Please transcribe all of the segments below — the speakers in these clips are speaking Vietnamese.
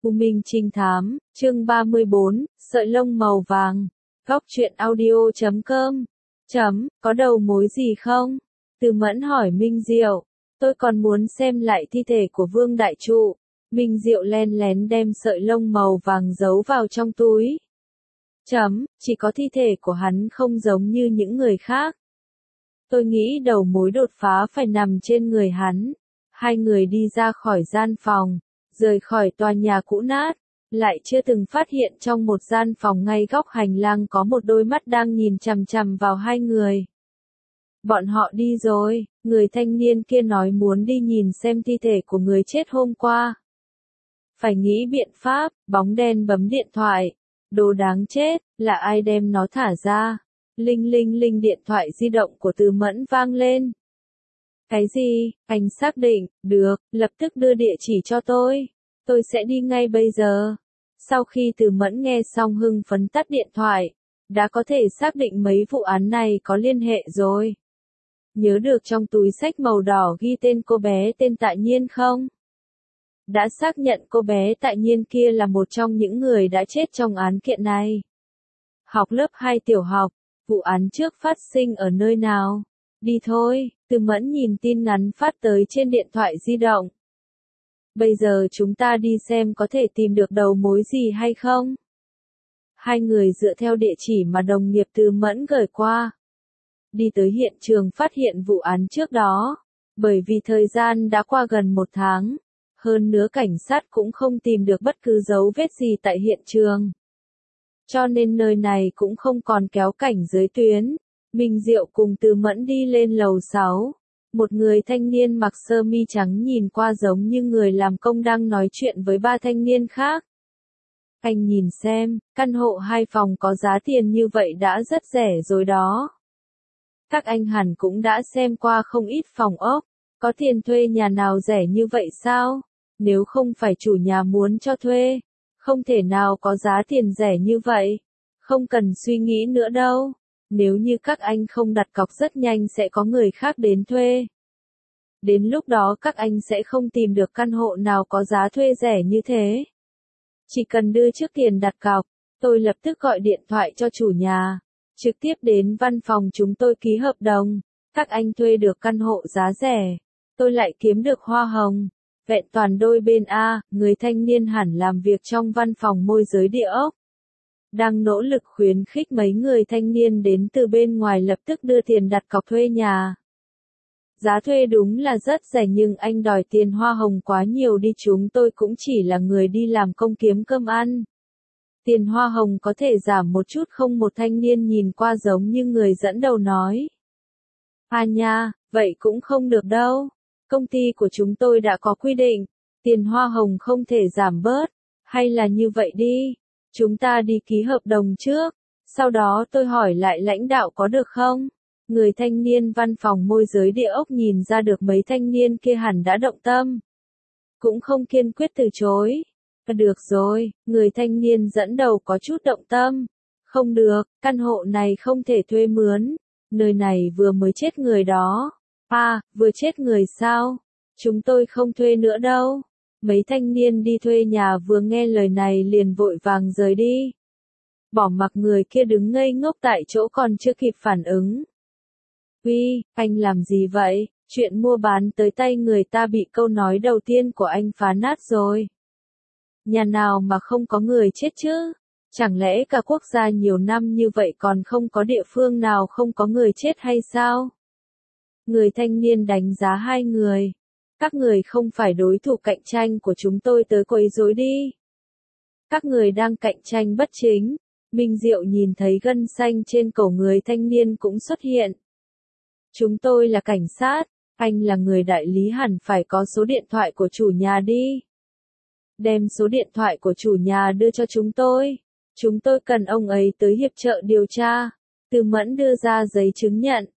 U Minh Trinh Thám, chương 34, sợi lông màu vàng. Góc truyện audio.com. Có đầu mối gì không? Từ Mẫn hỏi Minh Diệu. Tôi còn muốn xem lại thi thể của Vương Đại Trụ. Minh Diệu len lén đem sợi lông màu vàng giấu vào trong túi. Chỉ có thi thể của hắn không giống như những người khác. Tôi nghĩ đầu mối đột phá phải nằm trên người hắn. Hai người đi ra khỏi gian phòng, rời khỏi tòa nhà cũ nát, lại chưa từng phát hiện trong một gian phòng ngay góc hành lang có một đôi mắt đang nhìn chằm chằm vào hai người. Bọn họ đi rồi, người thanh niên kia nói muốn đi nhìn xem thi thể của người chết hôm qua. Phải nghĩ biện pháp, bóng đen bấm điện thoại. Đồ đáng chết, là ai đem nó thả ra? Linh linh linh, điện thoại di động của Từ Mẫn vang lên. Cái gì? Anh xác định, được, lập tức đưa địa chỉ cho tôi sẽ đi ngay bây giờ. Sau khi Từ Mẫn nghe xong hưng phấn tắt điện thoại, đã có thể xác định mấy vụ án này có liên hệ rồi. Nhớ được trong túi xách màu đỏ ghi tên cô bé tên Tạ Nhiên không? Đã xác nhận cô bé Tạ Nhiên kia là một trong những người đã chết trong án kiện này. Học lớp 2 tiểu học, vụ án trước phát sinh ở nơi nào? Đi thôi, Từ Mẫn nhìn tin nhắn phát tới trên điện thoại di động. Bây giờ chúng ta đi xem có thể tìm được đầu mối gì hay không? Hai người dựa theo địa chỉ mà đồng nghiệp Từ Mẫn gửi qua. Đi tới hiện trường phát hiện vụ án trước đó. Bởi vì thời gian đã qua gần 1 tháng. Hơn nữa cảnh sát cũng không tìm được bất cứ dấu vết gì tại hiện trường. Cho nên nơi này cũng không còn kéo cảnh giới tuyến. Minh Diệu cùng Từ Mẫn đi lên lầu 6. Một người thanh niên mặc sơ mi trắng nhìn qua giống như người làm công đang nói chuyện với 3 thanh niên khác. Anh nhìn xem, căn hộ 2 phòng có giá tiền như vậy đã rất rẻ rồi đó. Các anh hẳn cũng đã xem qua không ít phòng ốc. Có tiền thuê nhà nào rẻ như vậy sao? Nếu không phải chủ nhà muốn cho thuê, không thể nào có giá tiền rẻ như vậy. Không cần suy nghĩ nữa đâu. Nếu như các anh không đặt cọc rất nhanh sẽ có người khác đến thuê. Đến lúc đó các anh sẽ không tìm được căn hộ nào có giá thuê rẻ như thế. Chỉ cần đưa trước tiền đặt cọc, tôi lập tức gọi điện thoại cho chủ nhà. Trực tiếp đến văn phòng chúng tôi ký hợp đồng. Các anh thuê được căn hộ giá rẻ. Tôi lại kiếm được hoa hồng. Vẹn toàn đôi bên A, người thanh niên hẳn làm việc trong văn phòng môi giới địa ốc. Đang nỗ lực khuyến khích mấy người thanh niên đến từ bên ngoài lập tức đưa tiền đặt cọc thuê nhà. Giá thuê đúng là rất rẻ nhưng anh đòi tiền hoa hồng quá nhiều đi, chúng tôi cũng chỉ là người đi làm công kiếm cơm ăn. Tiền hoa hồng có thể giảm một chút không? Một thanh niên nhìn qua giống như người dẫn đầu nói. Nha, vậy cũng không được đâu. Công ty của chúng tôi đã có quy định, tiền hoa hồng không thể giảm bớt. Hay là như vậy đi, chúng ta đi ký hợp đồng trước, sau đó tôi hỏi lại lãnh đạo có được không? Người thanh niên văn phòng môi giới địa ốc nhìn ra được mấy thanh niên kia hẳn đã động tâm. Cũng không kiên quyết từ chối. Được rồi, người thanh niên dẫn đầu có chút động tâm. Không được, căn hộ này không thể thuê mướn. Nơi này vừa mới chết người đó. Vừa chết người sao? Chúng tôi không thuê nữa đâu. Mấy thanh niên đi thuê nhà vừa nghe lời này liền vội vàng rời đi. Bỏ mặc người kia đứng ngây ngốc tại chỗ còn chưa kịp phản ứng. Uy, anh làm gì vậy? Chuyện mua bán tới tay người ta bị câu nói đầu tiên của anh phá nát rồi. Nhà nào mà không có người chết chứ? Chẳng lẽ cả quốc gia nhiều năm như vậy còn không có địa phương nào không có người chết hay sao? Người thanh niên đánh giá hai người. Các người không phải đối thủ cạnh tranh của chúng tôi, tới quấy rối đi. Các người đang cạnh tranh bất chính. Minh Diệu nhìn thấy gân xanh trên cổ người thanh niên cũng xuất hiện. Chúng tôi là cảnh sát, anh là người đại lý hẳn phải có số điện thoại của chủ nhà đi. Đem số điện thoại của chủ nhà đưa cho chúng tôi. Chúng tôi cần ông ấy tới hiệp trợ điều tra. Từ Mẫn đưa ra giấy chứng nhận.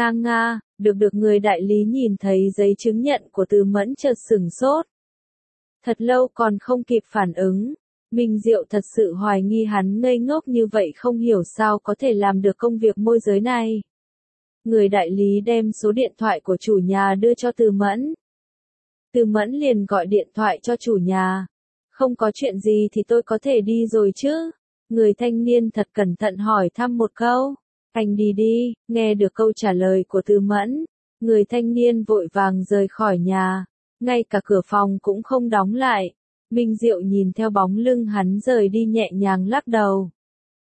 Được người đại lý nhìn thấy giấy chứng nhận của Từ Mẫn chợt sửng sốt. Thật lâu còn không kịp phản ứng. Minh Diệu thật sự hoài nghi hắn ngây ngốc như vậy, không hiểu sao có thể làm được công việc môi giới này. Người đại lý đem số điện thoại của chủ nhà đưa cho Từ Mẫn. Từ Mẫn liền gọi điện thoại cho chủ nhà. Không có chuyện gì thì tôi có thể đi rồi chứ? Người thanh niên thật cẩn thận hỏi thăm một câu. Anh đi đi, nghe được câu trả lời của Từ Mẫn. Người thanh niên vội vàng rời khỏi nhà. Ngay cả cửa phòng cũng không đóng lại. Minh Diệu nhìn theo bóng lưng hắn rời đi nhẹ nhàng lắc đầu.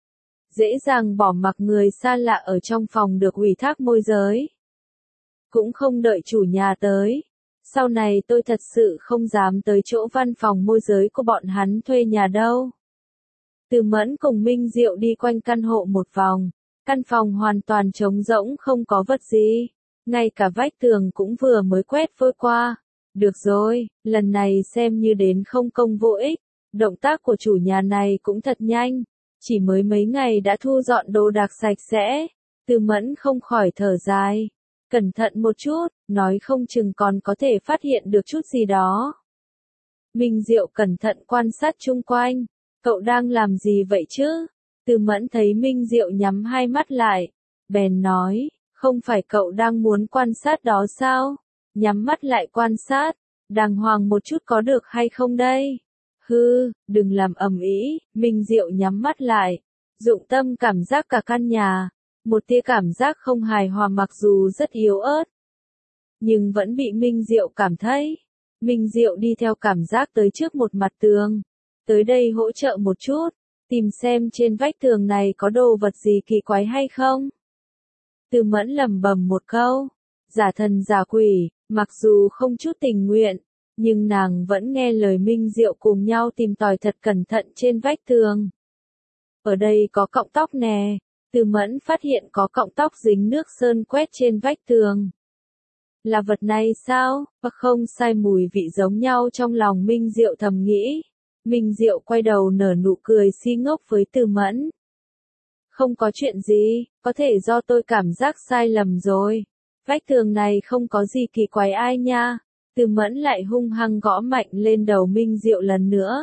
Dễ dàng bỏ mặc người xa lạ ở trong phòng được ủy thác môi giới. Cũng không đợi chủ nhà tới. Sau này tôi thật sự không dám tới chỗ văn phòng môi giới của bọn hắn thuê nhà đâu. Từ Mẫn cùng Minh Diệu đi quanh căn hộ một vòng. Căn phòng hoàn toàn trống rỗng không có vật gì. Ngay cả vách tường cũng vừa mới quét vôi qua. Được rồi, lần này xem như đến không công vô ích. Động tác của chủ nhà này cũng thật nhanh. Chỉ mới mấy ngày đã thu dọn đồ đạc sạch sẽ. Từ Mẫn không khỏi thở dài. Cẩn thận một chút, nói không chừng còn có thể phát hiện được chút gì đó. Minh Diệu cẩn thận quan sát chung quanh. Cậu đang làm gì vậy chứ? Từ Mẫn thấy Minh Diệu nhắm hai mắt lại. Bèn nói, không phải cậu đang muốn quan sát đó sao? Nhắm mắt lại quan sát, đàng hoàng một chút có được hay không đây? Hư, đừng làm ầm ĩ. Minh Diệu nhắm mắt lại, dụng tâm cảm giác cả căn nhà. Một tia cảm giác không hài hòa mặc dù rất yếu ớt, nhưng vẫn bị Minh Diệu cảm thấy. Minh Diệu đi theo cảm giác tới trước một mặt tường. Tới đây hỗ trợ một chút, tìm xem trên vách tường này có đồ vật gì kỳ quái hay không. Từ Mẫn lẩm bẩm một câu, giả thần giả quỷ, mặc dù không chút tình nguyện, nhưng nàng vẫn nghe lời Minh Diệu cùng nhau tìm tòi thật cẩn thận trên vách tường. Ở đây có cọng tóc nè. Từ Mẫn phát hiện có cọng tóc dính nước sơn quét trên vách tường. Là vật này sao? Không sai, mùi vị giống nhau trong lòng Minh Diệu thầm nghĩ. Minh Diệu quay đầu nở nụ cười si ngốc với Từ Mẫn. Không có chuyện gì, có thể do tôi cảm giác sai lầm rồi. Vách tường này không có gì kỳ quái ai nha. Từ Mẫn lại hung hăng gõ mạnh lên đầu Minh Diệu lần nữa.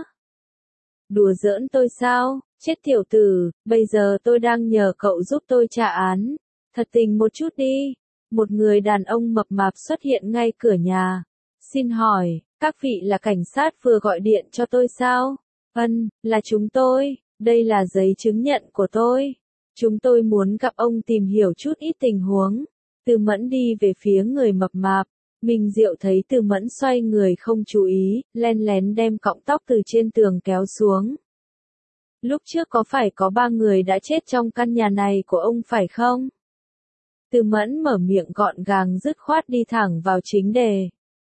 Đùa giỡn tôi sao? Chết tiểu tử, bây giờ tôi đang nhờ cậu giúp tôi trả án. Thật tình một chút đi. Một người đàn ông mập mạp xuất hiện ngay cửa nhà. Xin hỏi, các vị là cảnh sát vừa gọi điện cho tôi sao? Vâng, là chúng tôi. Đây là giấy chứng nhận của tôi. Chúng tôi muốn gặp ông tìm hiểu chút ít tình huống. Từ Mẫn đi về phía người mập mạp. Minh Diệu thấy Từ Mẫn xoay người không chú ý, len lén đem cọng tóc từ trên tường kéo xuống. Lúc trước có phải có 3 người đã chết trong căn nhà này của ông phải không? Từ Mẫn mở miệng gọn gàng dứt khoát đi thẳng vào chính đề.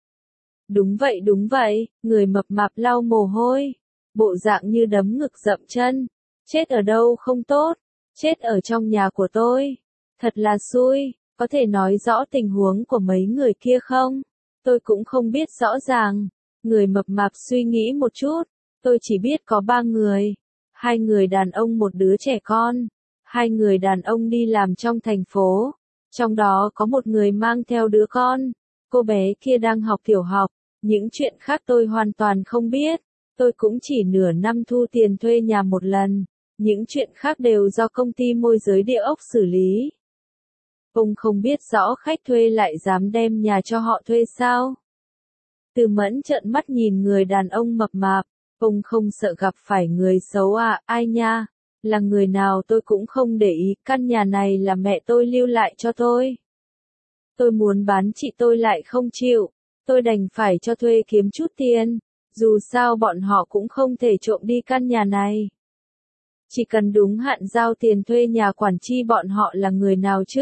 Đúng vậy, người mập mạp lau mồ hôi. Bộ dạng như đấm ngực dậm chân. Chết ở đâu không tốt, chết ở trong nhà của tôi. Thật là xui, có thể nói rõ tình huống của mấy người kia không? Tôi cũng không biết rõ ràng. Người mập mạp suy nghĩ một chút. Tôi chỉ biết có 3 người. 2 người đàn ông một đứa trẻ con. 2 người đàn ông đi làm trong thành phố. Trong đó có một người mang theo đứa con. Cô bé kia đang học tiểu học. Những chuyện khác tôi hoàn toàn không biết. Tôi cũng chỉ nửa năm thu tiền thuê nhà một lần. Những chuyện khác đều do công ty môi giới địa ốc xử lý. Ông không biết rõ khách thuê lại dám đem nhà cho họ thuê sao? Từ Mẫn trợn mắt nhìn người đàn ông mập mạp. Ông không sợ gặp phải người xấu à? Ai nha? Là người nào tôi cũng không để ý. Căn nhà này là mẹ tôi lưu lại cho tôi. Tôi muốn bán chị tôi lại không chịu. Tôi đành phải cho thuê kiếm chút tiền. Dù sao bọn họ cũng không thể trộm đi căn nhà này. Chỉ cần đúng hạn giao tiền thuê nhà quản chi bọn họ là người nào chứ?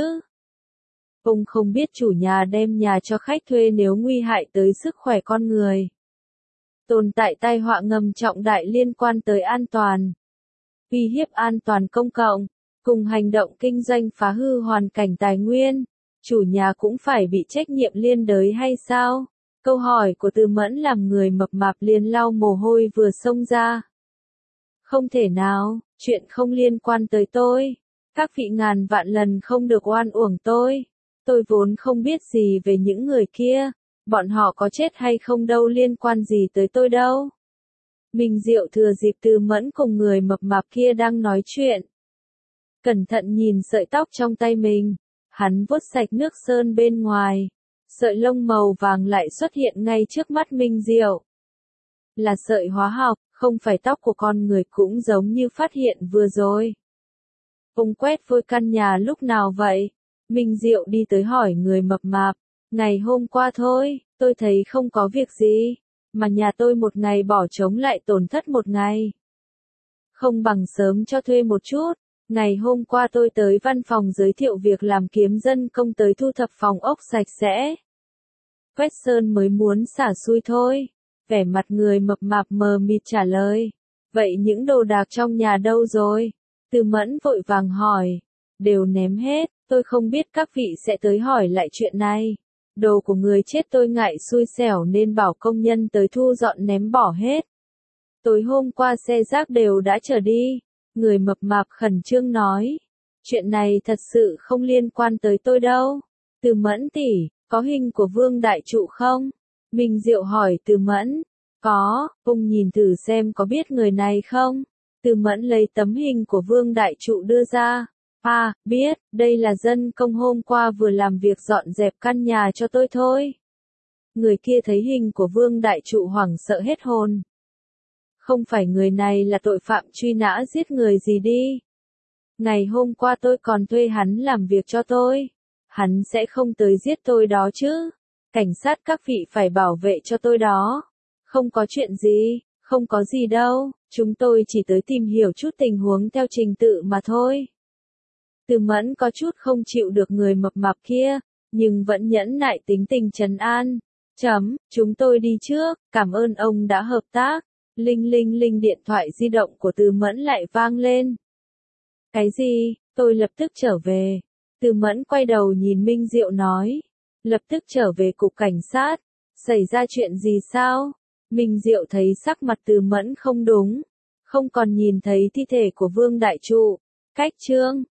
Ông không biết chủ nhà đem nhà cho khách thuê nếu nguy hại tới sức khỏe con người. Tồn tại tai họa ngầm trọng đại liên quan tới an toàn. Uy hiếp an toàn công cộng. Cùng hành động kinh doanh phá hư hoàn cảnh tài nguyên. Chủ nhà cũng phải bị trách nhiệm liên đới hay sao? Câu hỏi của Từ Mẫn làm người mập mạp liền lau mồ hôi vừa xông ra. Không thể nào, chuyện không liên quan tới tôi. Các vị ngàn vạn lần không được oan uổng tôi. Tôi vốn không biết gì về những người kia. Bọn họ có chết hay không đâu liên quan gì tới tôi đâu. Minh Diệu thừa dịp Từ Mẫn cùng người mập mạp kia đang nói chuyện. Cẩn thận nhìn sợi tóc trong tay mình. Hắn vuốt sạch nước sơn bên ngoài. Sợi lông màu vàng lại xuất hiện ngay trước mắt Minh Diệu. Là sợi hóa học, không phải tóc của con người cũng giống như phát hiện vừa rồi. Ông quét vôi căn nhà lúc nào vậy? Minh Diệu đi tới hỏi người mập mạp. Ngày hôm qua thôi, tôi thấy không có việc gì. Mà nhà tôi một ngày bỏ trống lại tổn thất một ngày. Không bằng sớm cho thuê một chút. Ngày hôm qua tôi tới văn phòng giới thiệu việc làm kiếm dân công tới thu thập phòng ốc sạch sẽ. Quét sơn mới muốn xả xui thôi. Vẻ mặt người mập mạp mờ mịt trả lời. Vậy những đồ đạc trong nhà đâu rồi? Từ Mẫn vội vàng hỏi. Đều ném hết, tôi không biết các vị sẽ tới hỏi lại chuyện này. Đồ của người chết tôi ngại xui xẻo nên bảo công nhân tới thu dọn ném bỏ hết. Tối hôm qua xe rác đều đã chở đi. Người mập mạp khẩn trương nói. Chuyện này thật sự không liên quan tới tôi đâu. Từ Mẫn tỷ, có hình của Vương Đại Trụ không? Minh Diệu hỏi Từ Mẫn. Có, ông nhìn thử xem có biết người này không? Từ Mẫn lấy tấm hình của Vương Đại Trụ đưa ra. À, biết, đây là dân công hôm qua vừa làm việc dọn dẹp căn nhà cho tôi thôi. Người kia thấy hình của Vương Đại Trụ hoảng sợ hết hồn. Không phải người này là tội phạm truy nã giết người gì đi. Ngày hôm qua tôi còn thuê hắn làm việc cho tôi. Hắn sẽ không tới giết tôi đó chứ. Cảnh sát các vị phải bảo vệ cho tôi đó. Không có chuyện gì, không có gì đâu, chúng tôi chỉ tới tìm hiểu chút tình huống theo trình tự mà thôi. Từ Mẫn có chút không chịu được người mập mạp kia, nhưng vẫn nhẫn nại tính tình trấn an. Chúng tôi đi trước, cảm ơn ông đã hợp tác. Linh linh linh điện thoại di động của Từ Mẫn lại vang lên. Cái gì? Tôi lập tức trở về. Từ Mẫn quay đầu nhìn Minh Diệu nói. Lập tức trở về cục cảnh sát. Xảy ra chuyện gì sao? Minh Diệu thấy sắc mặt Từ Mẫn không đúng. Không còn nhìn thấy thi thể của Vương Đại Trụ. Cách chương